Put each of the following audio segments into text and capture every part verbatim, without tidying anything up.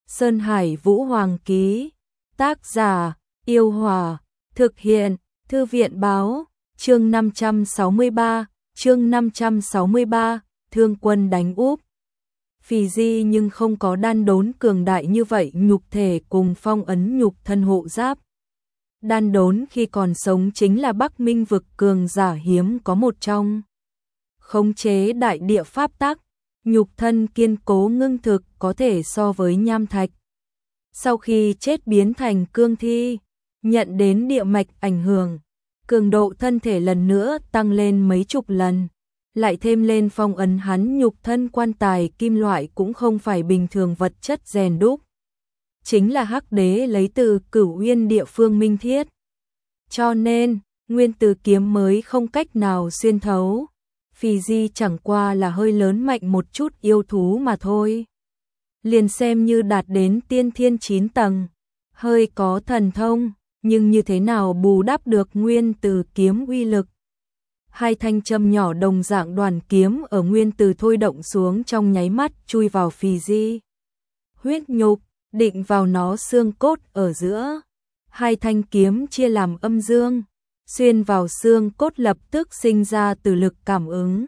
Sơn Hải Vũ Hoàng ký. Tác giả, Yêu Hòa. Thực hiện, Thư viện báo. Chương năm trăm sáu mươi ba, chương năm trăm sáu mươi ba, Thương Quân đánh úp. Phì Di nhưng không có đan đốn cường đại như vậy, nhục thể cùng phong ấn nhục thân hộ giáp. Đan đốn khi còn sống chính là Bắc Minh vực cường giả hiếm có một trong. Khống chế đại địa pháp tắc, nhục thân kiên cố ngưng thực, có thể so với nham thạch. Sau khi chết biến thành cương thi, nhận đến địa mạch ảnh hưởng, cường độ thân thể lần nữa tăng lên mấy chục lần. Lại thêm lên phong ấn hắn nhục thân quan tài kim loại cũng không phải bình thường vật chất rèn đúc. Chính là Hắc Đế lấy từ Cửu Uyên địa phương minh thiết. Cho nên, nguyên tử kiếm mới không cách nào xuyên thấu. Phì Di chẳng qua là hơi lớn mạnh một chút yêu thú mà thôi. Liền xem như đạt đến tiên thiên chín tầng, hơi có thần thông, nhưng như thế nào bù đắp được nguyên tử kiếm uy lực. Hai thanh châm nhỏ đồng dạng đoàn kiếm ở nguyên tử thôi động xuống trong nháy mắt chui vào Phì Di. Huyết nhục, định vào nó xương cốt ở giữa. Hai thanh kiếm chia làm âm dương, xuyên vào xương cốt lập tức sinh ra từ lực cảm ứng.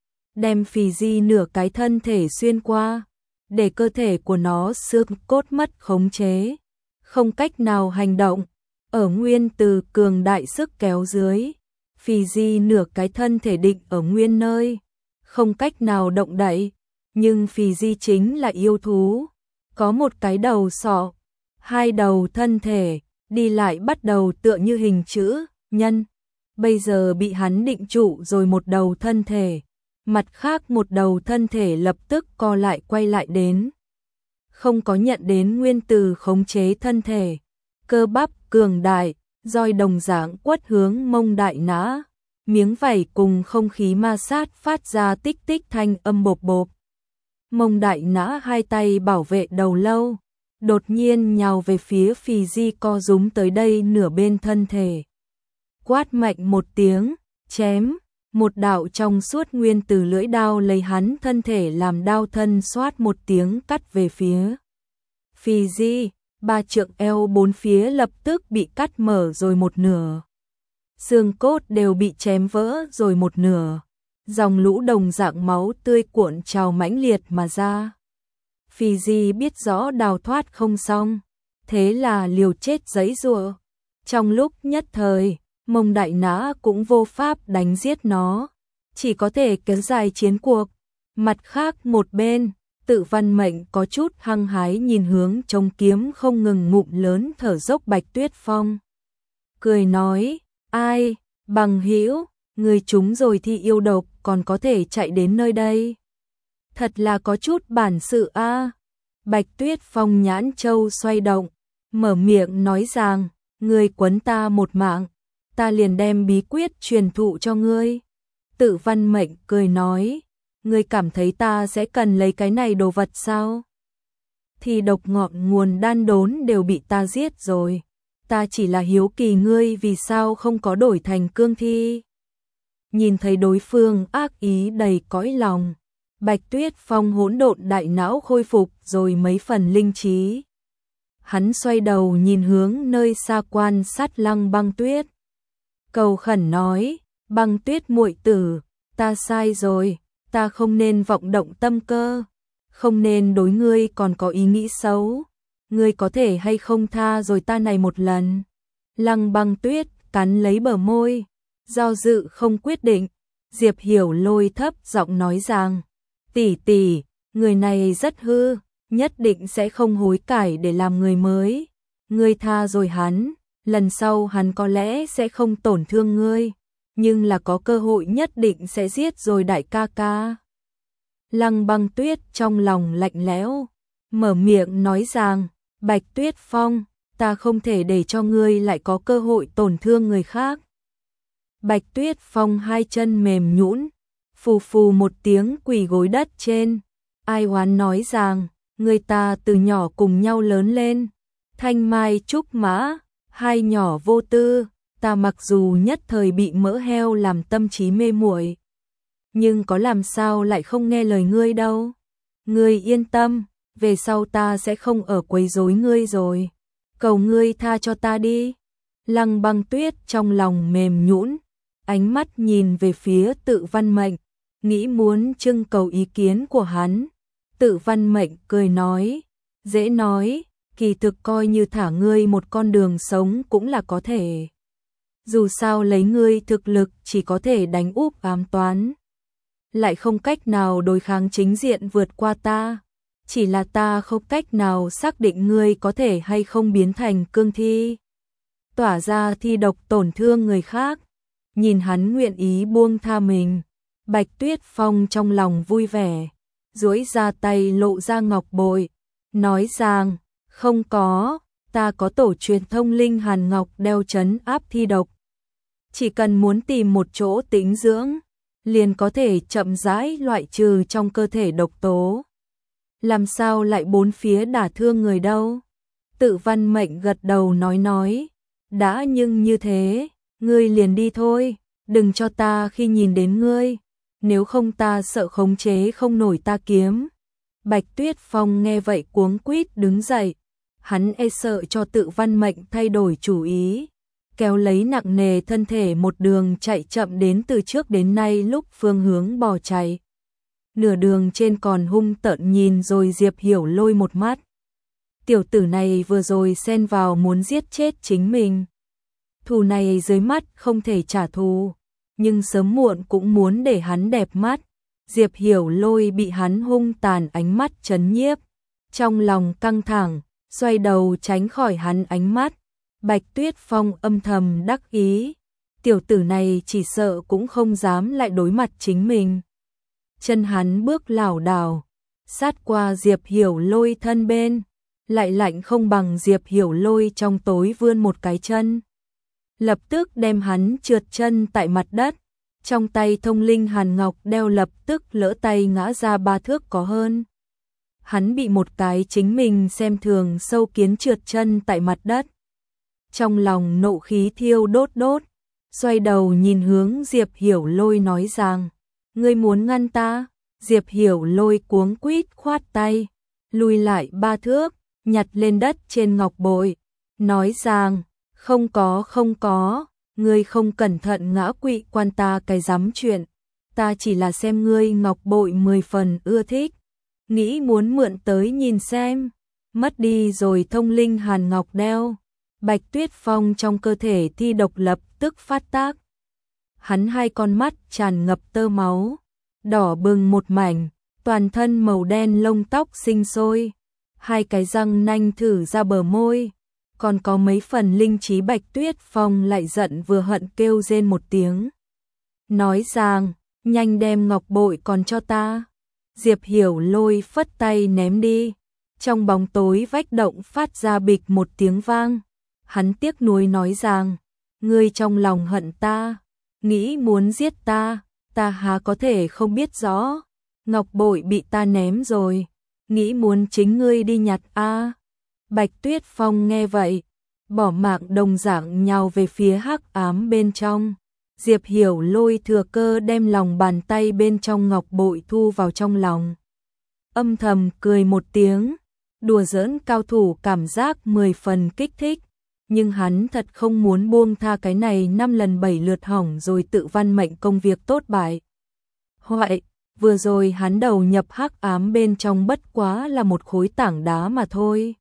Đem Phì Di nửa cái thân thể xuyên qua, để cơ thể của nó xương cốt mất khống chế, không cách nào hành động. Ở nguyên tử cường đại sức kéo dưới, Phì Di nửa cái thân thể định ở nguyên nơi, không cách nào động đậy. Nhưng Phì Di chính là yêu thú, có một cái đầu sọ, hai đầu thân thể, đi lại bắt đầu tựa như hình chữ nhân. Bây giờ bị hắn định trụ rồi một đầu thân thể, mặt khác một đầu thân thể lập tức co lại quay lại đến. Không có nhận đến nguyên tử khống chế thân thể, cơ bắp cường đại, roi đồng dạng quất hướng mông đại nã, miếng vảy cùng không khí ma sát phát ra tích tích thanh âm bộp bộp. Mông đại nã hai tay bảo vệ đầu lâu, đột nhiên nhào về phía Phì Di co rúm tới đây nửa bên thân thể. Quát mạnh một tiếng, chém, một đạo trong suốt nguyên tử lưỡi đao lấy hắn thân thể làm đao thân xoát một tiếng cắt về phía Phì Di. Ba trượng eo bốn phía lập tức bị cắt mở rồi một nửa. Xương cốt đều bị chém vỡ rồi một nửa. Dòng lũ đồng dạng máu tươi cuộn trào mãnh liệt mà ra. Phì Di biết rõ đào thoát không xong, thế là liều chết giãy giụa. Trong lúc nhất thời, Mông đại nã cũng vô pháp đánh giết nó, chỉ có thể kéo dài chiến cuộc. Mặt khác một bên, Tự Văn Mệnh có chút hăng hái nhìn hướng chống kiếm không ngừng ngụm lớn thở dốc Bạch Tuyết Phong. Cười nói, ai, bằng hữu, người chúng rồi thì yêu độc còn có thể chạy đến nơi đây. Thật là có chút bản sự a. Bạch Tuyết Phong nhãn châu xoay động, mở miệng nói rằng, ngươi quấn ta một mạng, ta liền đem bí quyết truyền thụ cho ngươi. Tự Văn Mệnh cười nói, ngươi cảm thấy ta sẽ cần lấy cái này đồ vật sao? Thì độc ngọn nguồn đan đốn đều bị ta giết rồi, ta chỉ là hiếu kỳ ngươi vì sao không có đổi thành cương thi. Nhìn thấy đối phương ác ý đầy cõi lòng, Bạch Tuyết Phong hỗn độn đại não khôi phục rồi mấy phần linh trí. Hắn xoay đầu nhìn hướng nơi xa quan sát Lăng Băng Tuyết, cầu khẩn nói, Băng Tuyết muội tử, ta sai rồi, ta không nên vọng động tâm cơ, không nên đối ngươi còn có ý nghĩ xấu, ngươi có thể hay không tha rồi ta này một lần. Lăng Băng Tuyết cắn lấy bờ môi, do dự không quyết định. Diệp Hiểu Lôi thấp giọng nói rằng, tỷ tỷ, người này rất hư, nhất định sẽ không hối cải để làm người mới. Ngươi tha rồi hắn, lần sau hắn có lẽ sẽ không tổn thương ngươi, nhưng là có cơ hội nhất định sẽ giết rồi đại ca ca. Lăng Băng Tuyết trong lòng lạnh lẽo, mở miệng nói rằng, Bạch Tuyết Phong, ta không thể để cho ngươi lại có cơ hội tổn thương người khác. Bạch Tuyết Phong hai chân mềm nhũn, phù phù một tiếng quỳ gối đất trên, ai oán nói rằng, người ta từ nhỏ cùng nhau lớn lên, thanh mai trúc mã, hai nhỏ vô tư, ta mặc dù nhất thời bị mỡ heo làm tâm trí mê muội, nhưng có làm sao lại không nghe lời ngươi đâu. Ngươi yên tâm, về sau ta sẽ không ở quấy rối ngươi rồi. Cầu ngươi tha cho ta đi. Lăng Băng Tuyết trong lòng mềm nhũn, ánh mắt nhìn về phía Tự Văn Mệnh, nghĩ muốn trưng cầu ý kiến của hắn. Tự Văn Mệnh cười nói, dễ nói, kỳ thực coi như thả ngươi một con đường sống cũng là có thể. Dù sao lấy ngươi thực lực chỉ có thể đánh úp ám toán, lại không cách nào đối kháng chính diện vượt qua ta. Chỉ là ta không cách nào xác định ngươi có thể hay không biến thành cương thi, tỏa ra thi độc tổn thương người khác. Nhìn hắn nguyện ý buông tha mình, Bạch Tuyết Phong trong lòng vui vẻ, duỗi ra tay lộ ra ngọc bội, nói rằng, không có, ta có tổ truyền thông linh hàn ngọc đeo trấn áp thi độc. Chỉ cần muốn tìm một chỗ tĩnh dưỡng, liền có thể chậm rãi loại trừ trong cơ thể độc tố. Làm sao lại bốn phía đả thương người đâu? Tự Văn Mệnh gật đầu nói nói, đã nhưng như thế, ngươi liền đi thôi, đừng cho ta khi nhìn đến ngươi, nếu không ta sợ khống chế không nổi ta kiếm. Bạch Tuyết Phong nghe vậy cuống quýt đứng dậy, hắn e sợ cho Tự Văn Mệnh thay đổi chủ ý, kéo lấy nặng nề thân thể một đường chạy chậm đến từ trước đến nay lúc phương hướng bỏ chạy. Nửa đường trên còn hung tợn nhìn rồi Diệp Hiểu Lôi một mắt. Tiểu tử này vừa rồi xen vào muốn giết chết chính mình. Thù này dưới mắt không thể trả thù, nhưng sớm muộn cũng muốn để hắn đẹp mắt. Diệp Hiểu Lôi bị hắn hung tàn ánh mắt chấn nhiếp, trong lòng căng thẳng, xoay đầu tránh khỏi hắn ánh mắt. Bạch Tuyết Phong âm thầm đắc ý, tiểu tử này chỉ sợ cũng không dám lại đối mặt chính mình. Chân hắn bước lảo đảo, sát qua Diệp Hiểu Lôi thân bên, lại lạnh không bằng Diệp Hiểu Lôi trong tối vươn một cái chân, lập tức đem hắn trượt chân tại mặt đất. Trong tay thông linh hàn ngọc đeo lập tức lỡ tay ngã ra ba thước có hơn. Hắn bị một cái chính mình xem thường sâu kiến trượt chân tại mặt đất. Trong lòng nộ khí thiêu đốt đốt, xoay đầu nhìn hướng Diệp Hiểu Lôi nói rằng, ngươi muốn ngăn ta? Diệp Hiểu Lôi cuống quýt khoát tay, lùi lại ba thước, nhặt lên đất trên ngọc bội, nói rằng, không có không có, ngươi không cẩn thận ngã quỵ quan ta cái dám chuyện, ta chỉ là xem ngươi ngọc bội mười phần ưa thích, nghĩ muốn mượn tới nhìn xem, mất đi rồi thông linh hàn ngọc đeo. Bạch Tuyết Phong trong cơ thể thi độc lập tức phát tác. Hắn hai con mắt tràn ngập tơ máu, đỏ bừng một mảnh, toàn thân màu đen lông tóc sinh sôi, hai cái răng nanh thử ra bờ môi, còn có mấy phần linh trí. Bạch Tuyết Phong lại giận vừa hận kêu rên một tiếng, nói rằng, nhanh đem ngọc bội còn cho ta. Diệp Hiểu Lôi phất tay ném đi, trong bóng tối vách động phát ra bịch một tiếng vang. Hắn tiếc nuối nói rằng, ngươi trong lòng hận ta, nghĩ muốn giết ta, ta há có thể không biết rõ. Ngọc bội bị ta ném rồi, nghĩ muốn chính ngươi đi nhặt a. À. Bạch Tuyết Phong nghe vậy, bỏ mạng đồng dạng nhào về phía hắc ám bên trong. Diệp Hiểu Lôi thừa cơ đem lòng bàn tay bên trong ngọc bội thu vào trong lòng. Âm thầm cười một tiếng, đùa giỡn cao thủ cảm giác mười phần kích thích. Nhưng hắn thật không muốn buông tha cái này năm lần bảy lượt hỏng rồi Tự Văn Mệnh công việc tốt bại hoại. Vừa rồi hắn đầu nhập hắc ám bên trong bất quá là một khối tảng đá mà thôi.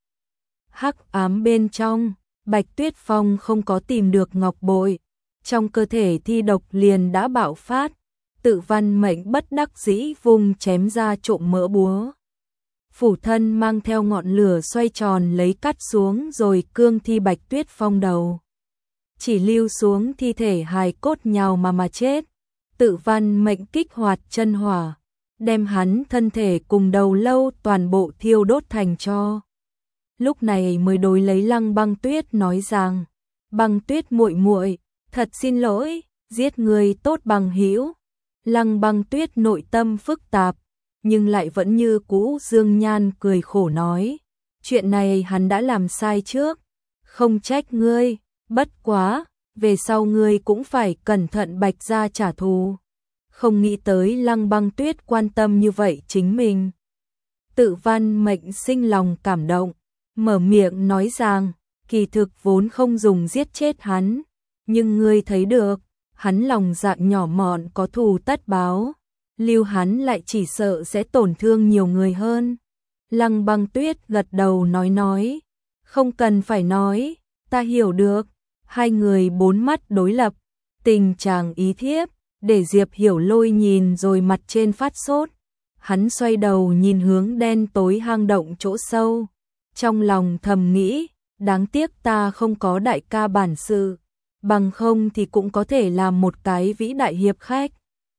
Hắc ám bên trong, Bạch Tuyết Phong không có tìm được ngọc bội, trong cơ thể thi độc liền đã bạo phát. Tự Văn Mệnh bất đắc dĩ vùng chém ra trộm mỡ búa. Phủ thân mang theo ngọn lửa xoay tròn lấy cắt xuống rồi cương thi Bạch Tuyết Phong đầu. Chỉ lưu xuống thi thể hài cốt nhào mà mà chết. Tự Văn Mệnh kích hoạt chân hỏa, đem hắn thân thể cùng đầu lâu toàn bộ thiêu đốt thành tro. Lúc này mới đối lấy Lăng Băng Tuyết nói rằng, Băng Tuyết muội muội, thật xin lỗi, giết người tốt bằng hữu. Lăng Băng Tuyết nội tâm phức tạp, nhưng lại vẫn như cũ dương nhan cười khổ nói, chuyện này hắn đã làm sai trước, không trách ngươi, bất quá, về sau ngươi cũng phải cẩn thận Bạch gia trả thù. Không nghĩ tới Lăng Băng Tuyết quan tâm như vậy chính mình. Tự Văn Mệnh sinh lòng cảm động, mở miệng nói rằng, kỳ thực vốn không dùng giết chết hắn, nhưng ngươi thấy được, hắn lòng dạ nhỏ mọn có thù tất báo, lưu hắn lại chỉ sợ sẽ tổn thương nhiều người hơn. Lăng Băng Tuyết gật đầu nói nói, không cần phải nói, ta hiểu được. Hai người bốn mắt đối lập, tình chàng ý thiếp, để Diệp Hiểu Lôi nhìn rồi mặt trên phát sốt. Hắn xoay đầu nhìn hướng đen tối hang động chỗ sâu, trong lòng thầm nghĩ, đáng tiếc ta không có đại ca bản sự, bằng không thì cũng có thể làm một cái vĩ đại hiệp khách.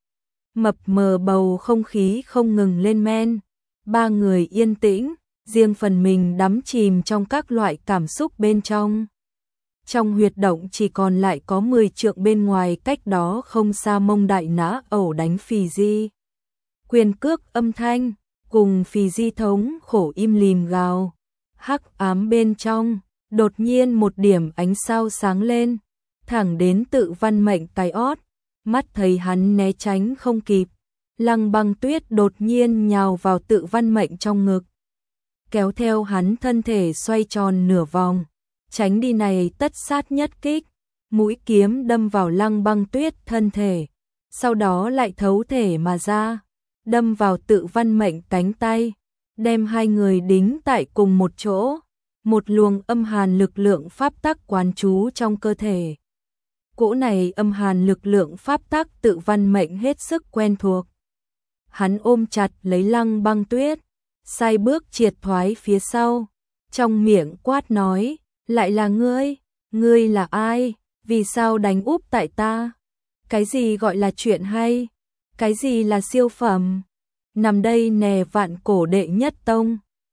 Mập mờ bầu không khí không ngừng lên men, ba người yên tĩnh, riêng phần mình đắm chìm trong các loại cảm xúc bên trong. Trong huyệt động chỉ còn lại có mười trượng bên ngoài, cách đó không xa Mông Đại Nã ẩu đánh Phì Di. Quyền cước âm thanh, cùng Phì Di thống khổ im lìm gào. Hắc ám bên trong, đột nhiên một điểm ánh sao sáng lên, thẳng đến Tự Văn Mệnh cái ót, mắt thấy hắn né tránh không kịp. Lăng Băng Tuyết đột nhiên nhào vào Tự Văn Mệnh trong ngực, kéo theo hắn thân thể xoay tròn nửa vòng, tránh đi này tất sát nhất kích, mũi kiếm đâm vào Lăng Băng Tuyết thân thể, sau đó lại thấu thể mà ra, đâm vào Tự Văn Mệnh cánh tay, đem hai người đính tại cùng một chỗ, một luồng âm hàn lực lượng pháp tắc quán trú trong cơ thể. Cỗ này âm hàn lực lượng pháp tắc Tự Văn Mệnh hết sức quen thuộc. Hắn ôm chặt lấy Lăng Băng Tuyết, sai bước triệt thoái phía sau, trong miệng quát nói, lại là ngươi, ngươi là ai, vì sao đánh úp tại ta? Cái gì gọi là chuyện hay? Cái gì là siêu phẩm? Nằm đây nè Vạn Cổ đệ nhất tông.